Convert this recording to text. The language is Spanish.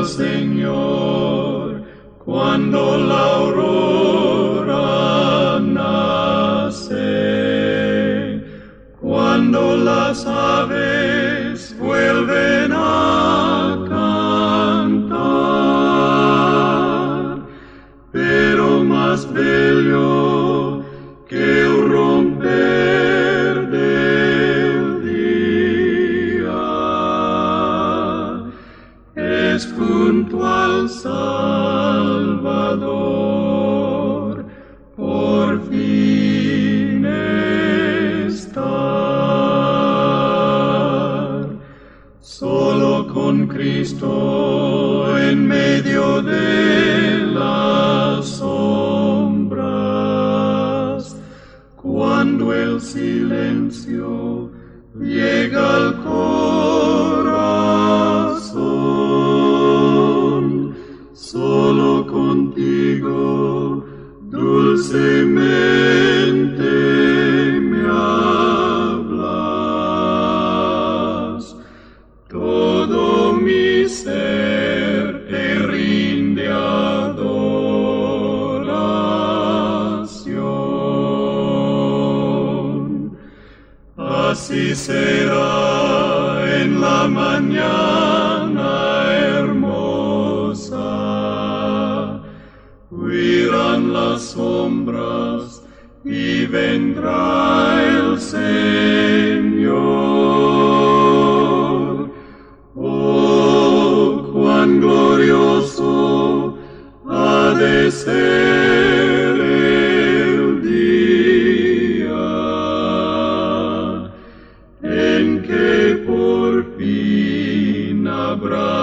al Señor cuando la aurora nace, cuando las aves vuelven a cantar, pero más bello que el romper del día es junto al Salvador por fin estar. Solo con Cristo en medio de las sombras, cuando el silencio llega al corazón, solo contigo dulcemente me hablas. Todo mi ser te rinde adoración. Así será en la mañana hermosa. Huirán las sombras y vendrá el Señor. Oh, cuán glorioso ha de ser el día en que por fin habrá